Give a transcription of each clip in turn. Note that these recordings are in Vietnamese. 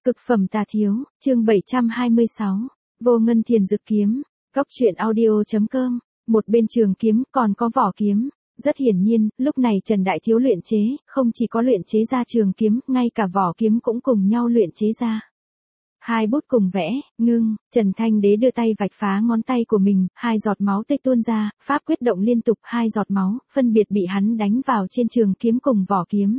Cực phẩm tà thiếu, chương 726, Vô Ngân Thiền Dực Kiếm, Cóc truyện audio.com, một bên trường kiếm còn có vỏ kiếm. Rất hiển nhiên, lúc này Trần Đại Thiếu luyện chế, không chỉ có luyện chế ra trường kiếm, ngay cả vỏ kiếm cũng cùng nhau luyện chế ra. Hai bút cùng vẽ, ngưng, Trần Thanh Đế đưa tay vạch phá ngón tay của mình, hai giọt máu tươi tuôn ra, pháp quyết động liên tục, hai giọt máu, phân biệt bị hắn đánh vào trên trường kiếm cùng vỏ kiếm.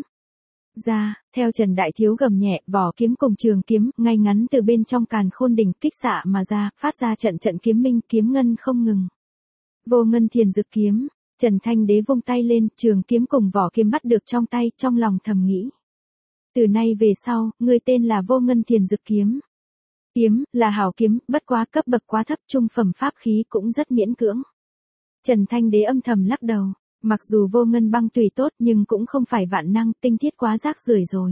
Ra, theo Trần Đại Thiếu gầm nhẹ, vỏ kiếm cùng trường kiếm, ngay ngắn từ bên trong càn khôn đỉnh kích xạ mà ra, phát ra trận trận kiếm minh, kiếm ngân không ngừng. Vô Ngân Thiền Dực Kiếm, Trần Thanh Đế vung tay lên, trường kiếm cùng vỏ kiếm bắt được trong tay, trong lòng thầm nghĩ. Từ nay về sau, người tên là Vô Ngân Thiền Dực Kiếm. Kiếm, là hảo kiếm, bất quá cấp bậc quá thấp, trung phẩm pháp khí cũng rất miễn cưỡng. Trần Thanh Đế âm thầm lắc đầu. Mặc dù vô ngân băng tùy tốt nhưng cũng không phải vạn năng, tinh thiết quá rác rưởi rồi.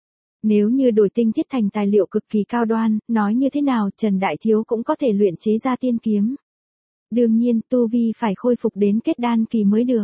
Nếu như đổi tinh thiết thành tài liệu cực kỳ cao đoan, nói như thế nào Trần Đại Thiếu cũng có thể luyện chế ra tiên kiếm. Đương nhiên tu vi phải khôi phục đến kết đan kỳ mới được.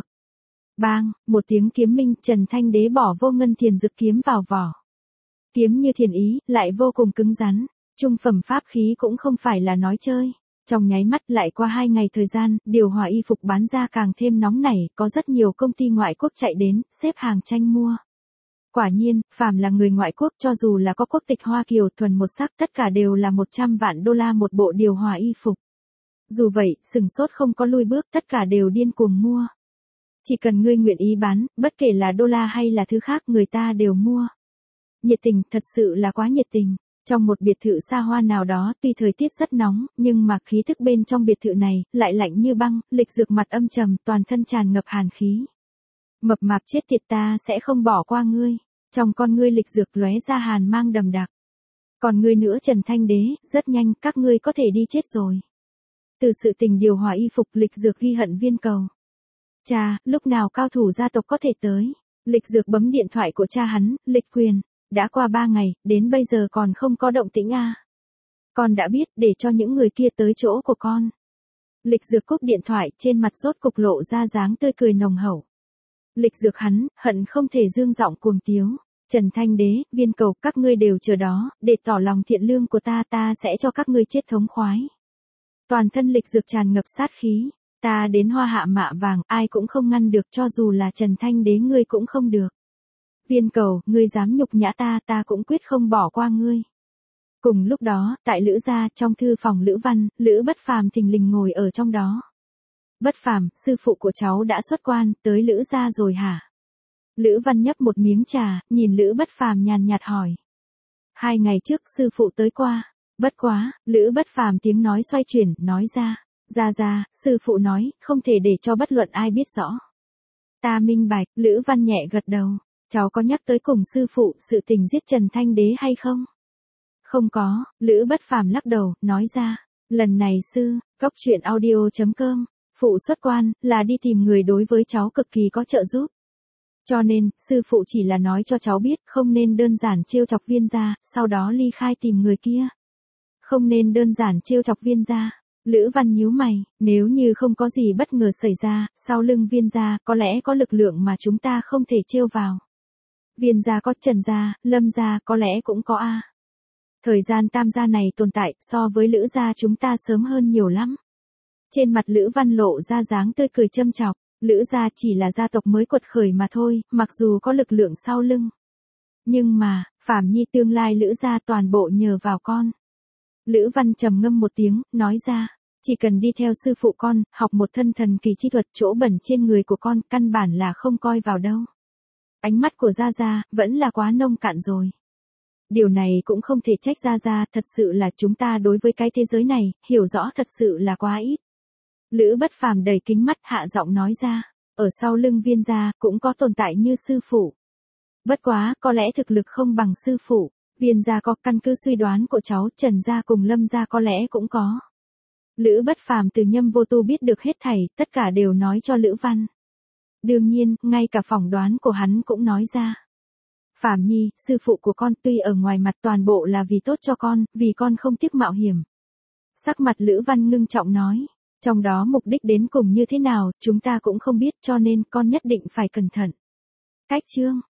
Bang, một tiếng kiếm minh, Trần Thanh Đế bỏ Vô Ngân Thiền Dực Kiếm vào vỏ. Kiếm như thiền ý, lại vô cùng cứng rắn, trung phẩm pháp khí cũng không phải là nói chơi. Trong nháy mắt lại qua 2 ngày thời gian, điều hòa y phục bán ra càng thêm nóng nảy, có rất nhiều công ty ngoại quốc chạy đến, xếp hàng tranh mua. Quả nhiên, phàm là người ngoại quốc cho dù là có quốc tịch Hoa Kiều thuần một sắc tất cả đều là 100 vạn đô la một bộ điều hòa y phục. Dù vậy, sừng sốt không có lui bước, tất cả đều điên cuồng mua. Chỉ cần ngươi nguyện ý bán, bất kể là đô la hay là thứ khác người ta đều mua. Nhiệt tình, thật sự là quá nhiệt tình. Trong một biệt thự xa hoa nào đó, tuy thời tiết rất nóng, nhưng mà khí thức bên trong biệt thự này, lại lạnh như băng, Lịch Dược mặt âm trầm, toàn thân tràn ngập hàn khí. Mập mạp chết tiệt, ta sẽ không bỏ qua ngươi. Trong con ngươi Lịch Dược lóe ra hàn mang đầm đặc. Còn ngươi nữa Trần Thanh Đế, rất nhanh, các ngươi có thể đi chết rồi. Từ sự tình điều hòa y phục, Lịch Dược ghi hận viên cầu. Cha, lúc nào cao thủ gia tộc có thể tới? Lịch Dược bấm điện thoại của cha hắn, Lịch Quyền. Đã qua 3 ngày, đến bây giờ còn không có động tĩnh à. Con đã biết, để cho những người kia tới chỗ của con. Lịch Dược cúp điện thoại, trên mặt rốt cục lộ ra dáng tươi cười nồng hậu. Lịch Dược hắn, hận không thể dương giọng cuồng tiếu. Trần Thanh Đế, viên cầu, các ngươi đều chờ đó, để tỏ lòng thiện lương của ta sẽ cho các ngươi chết thống khoái. Toàn thân Lịch Dược tràn ngập sát khí. Ta đến hoa hạ mạ vàng, ai cũng không ngăn được, cho dù là Trần Thanh Đế ngươi cũng không được. Viên cầu, ngươi dám nhục nhã ta cũng quyết không bỏ qua ngươi. Cùng lúc đó, tại Lữ gia, trong thư phòng Lữ Văn, Lữ Bất Phàm thình lình ngồi ở trong đó. Bất Phàm, sư phụ của cháu đã xuất quan, tới Lữ gia rồi hả? Lữ Văn nhấp một miếng trà, nhìn Lữ Bất Phàm nhàn nhạt hỏi. 2 ngày trước sư phụ tới qua. Bất quá, Lữ Bất Phàm tiếng nói xoay chuyển, nói ra. Ra, sư phụ nói, không thể để cho bất luận ai biết rõ. Ta minh bạch, Lữ Văn nhẹ gật đầu. Cháu có nhắc tới cùng sư phụ sự tình giết Trần Thanh Đế hay không? Không có, Lữ Bất Phàm lắc đầu, nói ra. Lần này Cóc truyện audio.com, phụ xuất quan, là đi tìm người đối với cháu cực kỳ có trợ giúp. Cho nên, sư phụ chỉ là nói cho cháu biết, không nên đơn giản trêu chọc Viên gia, sau đó ly khai tìm người kia. Không nên đơn giản trêu chọc Viên gia. Lữ Văn nhíu mày, nếu như không có gì bất ngờ xảy ra, sau lưng Viên gia, có lẽ có lực lượng mà chúng ta không thể trêu vào. Viên gia có, Trần gia, Lâm gia, có lẽ cũng có a. Thời gian Tam gia này tồn tại, so với Lữ gia chúng ta sớm hơn nhiều lắm. Trên mặt Lữ Văn lộ ra dáng tươi cười châm chọc, Lữ gia chỉ là gia tộc mới quật khởi mà thôi, mặc dù có lực lượng sau lưng. Nhưng mà, Phàm Nhi tương lai Lữ gia toàn bộ nhờ vào con. Lữ Văn trầm ngâm một tiếng, nói ra, chỉ cần đi theo sư phụ con, học một thân thần kỳ chi thuật, chỗ bẩn trên người của con, căn bản là không coi vào đâu. Ánh mắt của Gia vẫn là quá nông cạn rồi. Điều này cũng không thể trách Gia, thật sự là chúng ta đối với cái thế giới này, hiểu rõ thật sự là quá ít. Lữ Bất Phàm đầy kính mắt hạ giọng nói ra, ở sau lưng Viên gia cũng có tồn tại như sư phụ. Bất quá, có lẽ thực lực không bằng sư phụ, Viên gia có, căn cứ suy đoán của cháu, Trần gia cùng Lâm gia có lẽ cũng có. Lữ Bất Phàm từ Nhâm Vô Tu biết được hết thảy, tất cả đều nói cho Lữ Văn. Đương nhiên, ngay cả phỏng đoán của hắn cũng nói ra. Phàm Nhi, sư phụ của con tuy ở ngoài mặt toàn bộ là vì tốt cho con, vì con không tiếc mạo hiểm. Sắc mặt Lữ Văn ngưng trọng nói, trong đó mục đích đến cùng như thế nào, chúng ta cũng không biết cho nên con nhất định phải cẩn thận. Cách chương,